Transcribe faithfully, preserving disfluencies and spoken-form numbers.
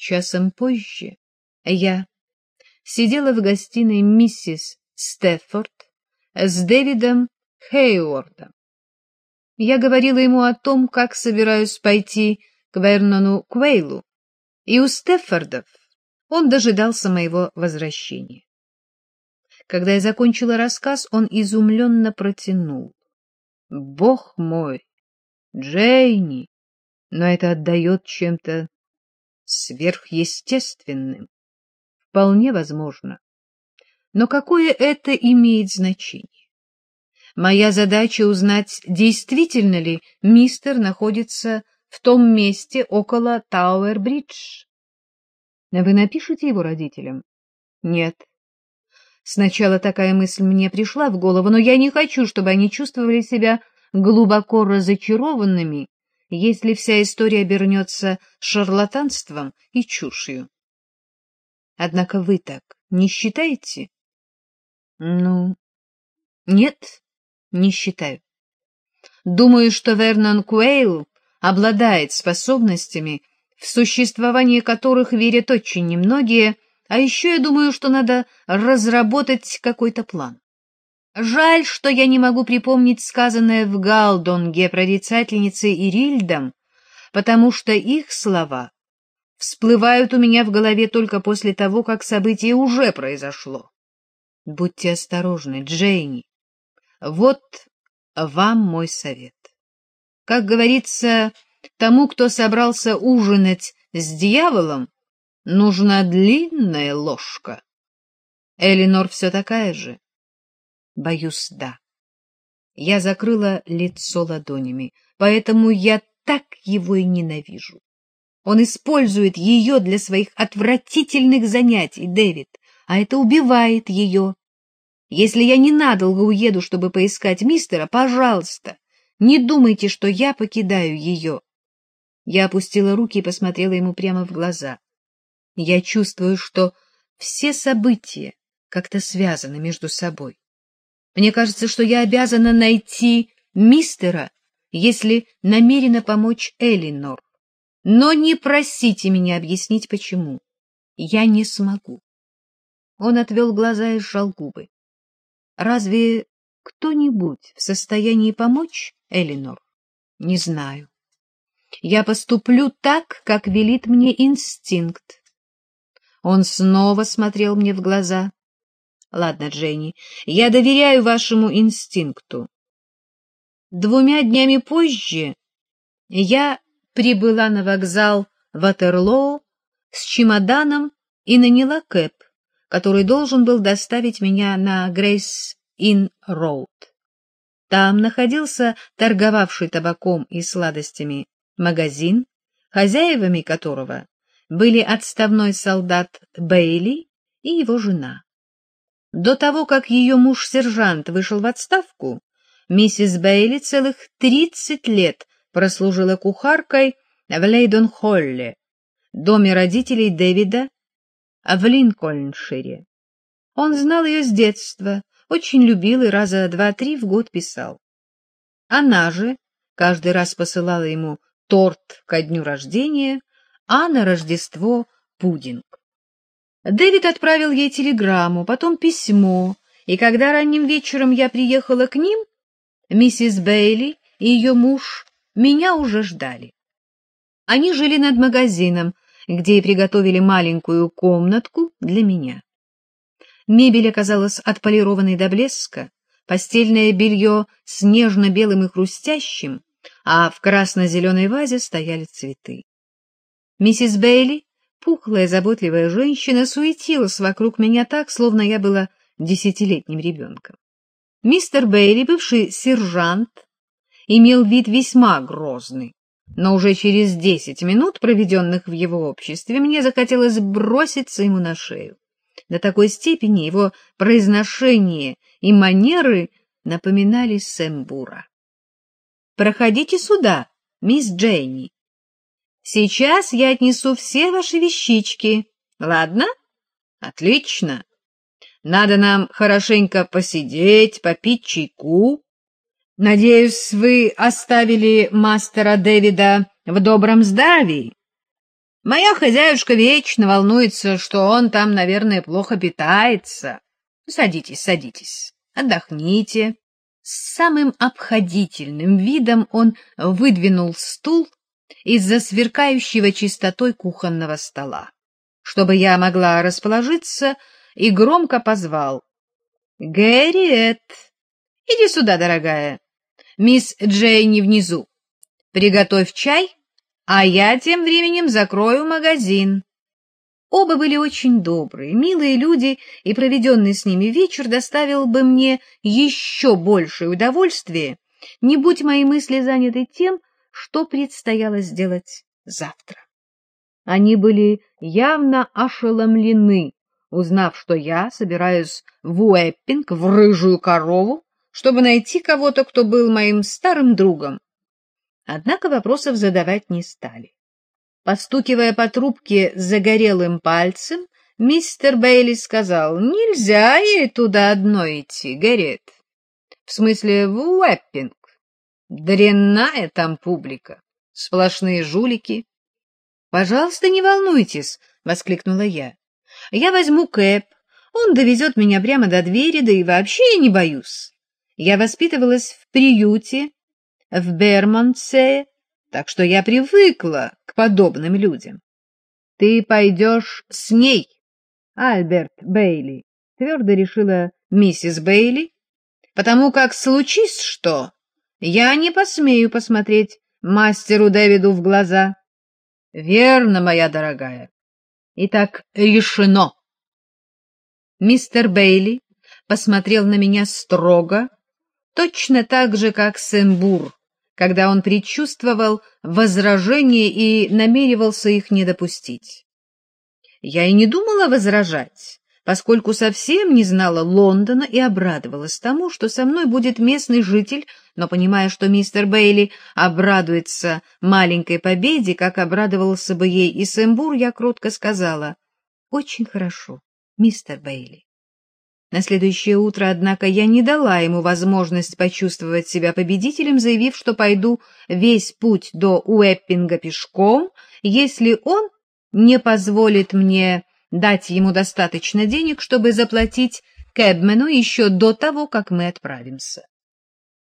Часом позже я сидела в гостиной миссис Стеффорд с Дэвидом Хейвордом. Я говорила ему о том, как собираюсь пойти к Вернону Куэйлу, и у Стеффордов он дожидался моего возвращения. Когда я закончила рассказ, он изумленно протянул: «Бог мой, Джейни, но это отдает чем-то сверхъестественным. Вполне возможно. Но какое это имеет значение? Моя задача узнать, действительно ли мистер находится в том месте около Тауэр-бридж. Вы напишите его родителям? Нет. Сначала такая мысль мне пришла в голову, но я не хочу, чтобы они чувствовали себя глубоко разочарованными, если вся история обернется шарлатанством и чушью. Однако вы так не считаете? Ну, нет, не считаю. Думаю, что Вернон Куэйл обладает способностями, в существование которых верят очень немногие, а еще я думаю, что надо разработать какой-то план. Жаль, что я не могу припомнить сказанное в Галдонге прорицательницей Ирильдом, потому что их слова всплывают у меня в голове только после того, как событие уже произошло. Будьте осторожны, Джейни. Вот вам мой совет. Как говорится, тому, кто собрался ужинать с дьяволом, нужна длинная ложка. Элинор все такая же? Боюсь, да. Я закрыла лицо ладонями, поэтому я так его и ненавижу. Он использует ее для своих отвратительных занятий, Дэвид, а это убивает ее. Если я ненадолго уеду, чтобы поискать мистера, пожалуйста, не думайте, что я покидаю ее. Я опустила руки и посмотрела ему прямо в глаза. Я чувствую, что все события как-то связаны между собой. Мне кажется, что я обязана найти мистера, если намерена помочь Элинор. Но не просите меня объяснить, почему. Я не смогу. Он отвел глаза и сжал губы. Разве кто-нибудь в состоянии помочь Элинор? Не знаю. Я поступлю так, как велит мне инстинкт. Он снова смотрел мне в глаза. Ладно, Дженни, я доверяю вашему инстинкту. Двумя днями позже я прибыла на вокзал Ватерлоо с чемоданом и наняла кэб, который должен был доставить меня на Грейс-Инн-Роуд. Там находился торговавший табаком и сладостями магазин, хозяевами которого были отставной солдат Бейли и его жена. До того, как ее муж-сержант вышел в отставку, миссис Бейли целых тридцать лет прослужила кухаркой в Лейдон-Холле, доме родителей Дэвида в Линкольншире. Он знал ее с детства, очень любил и раза два-три в год писал. Она же каждый раз посылала ему торт ко дню рождения, а на Рождество — пудинг. Дэвид отправил ей телеграмму, потом письмо, и когда ранним вечером я приехала к ним, миссис Бейли и ее муж меня уже ждали. Они жили над магазином, где и приготовили маленькую комнатку для меня. Мебель оказалась отполированной до блеска, постельное белье с нежно-белым и хрустящим, а в красно-зеленой вазе стояли цветы. Миссис Бейли, пухлая, заботливая женщина, суетилась вокруг меня так, словно я была десятилетним ребенком. Мистер Бейли, бывший сержант, имел вид весьма грозный, но уже через десять минут, проведенных в его обществе, мне захотелось броситься ему на шею. До такой степени его произношение и манеры напоминали Сэмбура. «Проходите сюда, мисс Дженни. Сейчас я отнесу все ваши вещички. Ладно? Отлично. Надо нам хорошенько посидеть, попить чайку. Надеюсь, вы оставили мастера Дэвида в добром здравии?» Моя хозяюшка вечно волнуется, что он там, наверное, плохо питается. Садитесь, садитесь, отдохните. С самым обходительным видом он выдвинул стул из-за сверкающего чистотой кухонного стола, чтобы я могла расположиться, и громко позвал: «Гэрриет, иди сюда, дорогая. Мисс Джейни внизу. Приготовь чай, а я тем временем закрою магазин». Оба были очень добрые, милые люди, и проведенный с ними вечер доставил бы мне еще большее удовольствие, не будь мои мысли заняты тем, что предстояло сделать завтра. Они были явно ошеломлены, узнав, что я собираюсь в Уэппинг, в Рыжую Корову, чтобы найти кого-то, кто был моим старым другом. Однако вопросов задавать не стали. Постукивая по трубке загорелым пальцем, мистер Бейли сказал: «Нельзя ей туда одной идти, Гэрриет. В смысле, в Уэппинг. Дрянная там публика, сплошные жулики». «Пожалуйста, не волнуйтесь», — воскликнула я. «Я возьму кэб, он довезет меня прямо до двери, да и вообще я не боюсь. Я воспитывалась в приюте в Бермонтсе, так что я привыкла к подобным людям». «Ты пойдешь с ней, Альберт Бейли», — твердо решила миссис Бейли, «потому как, случись что, я не посмею посмотреть мастеру Дэвиду в глаза». «Верно, моя дорогая. Итак, решено». Мистер Бейли посмотрел на меня строго, точно так же, как Сен-Бур, когда он предчувствовал возражения и намеревался их не допустить. Я и не думала возражать, поскольку совсем не знала Лондона и обрадовалась тому, что со мной будет местный житель, но, понимая, что мистер Бейли обрадуется маленькой победе, как обрадовался бы ей и Сен-Бур, я кротко сказала: «Очень хорошо, мистер Бейли». На следующее утро, однако, я не дала ему возможность почувствовать себя победителем, заявив, что пойду весь путь до Уэппинга пешком, если он не позволит мне дать ему достаточно денег, чтобы заплатить кэбмену еще до того, как мы отправимся.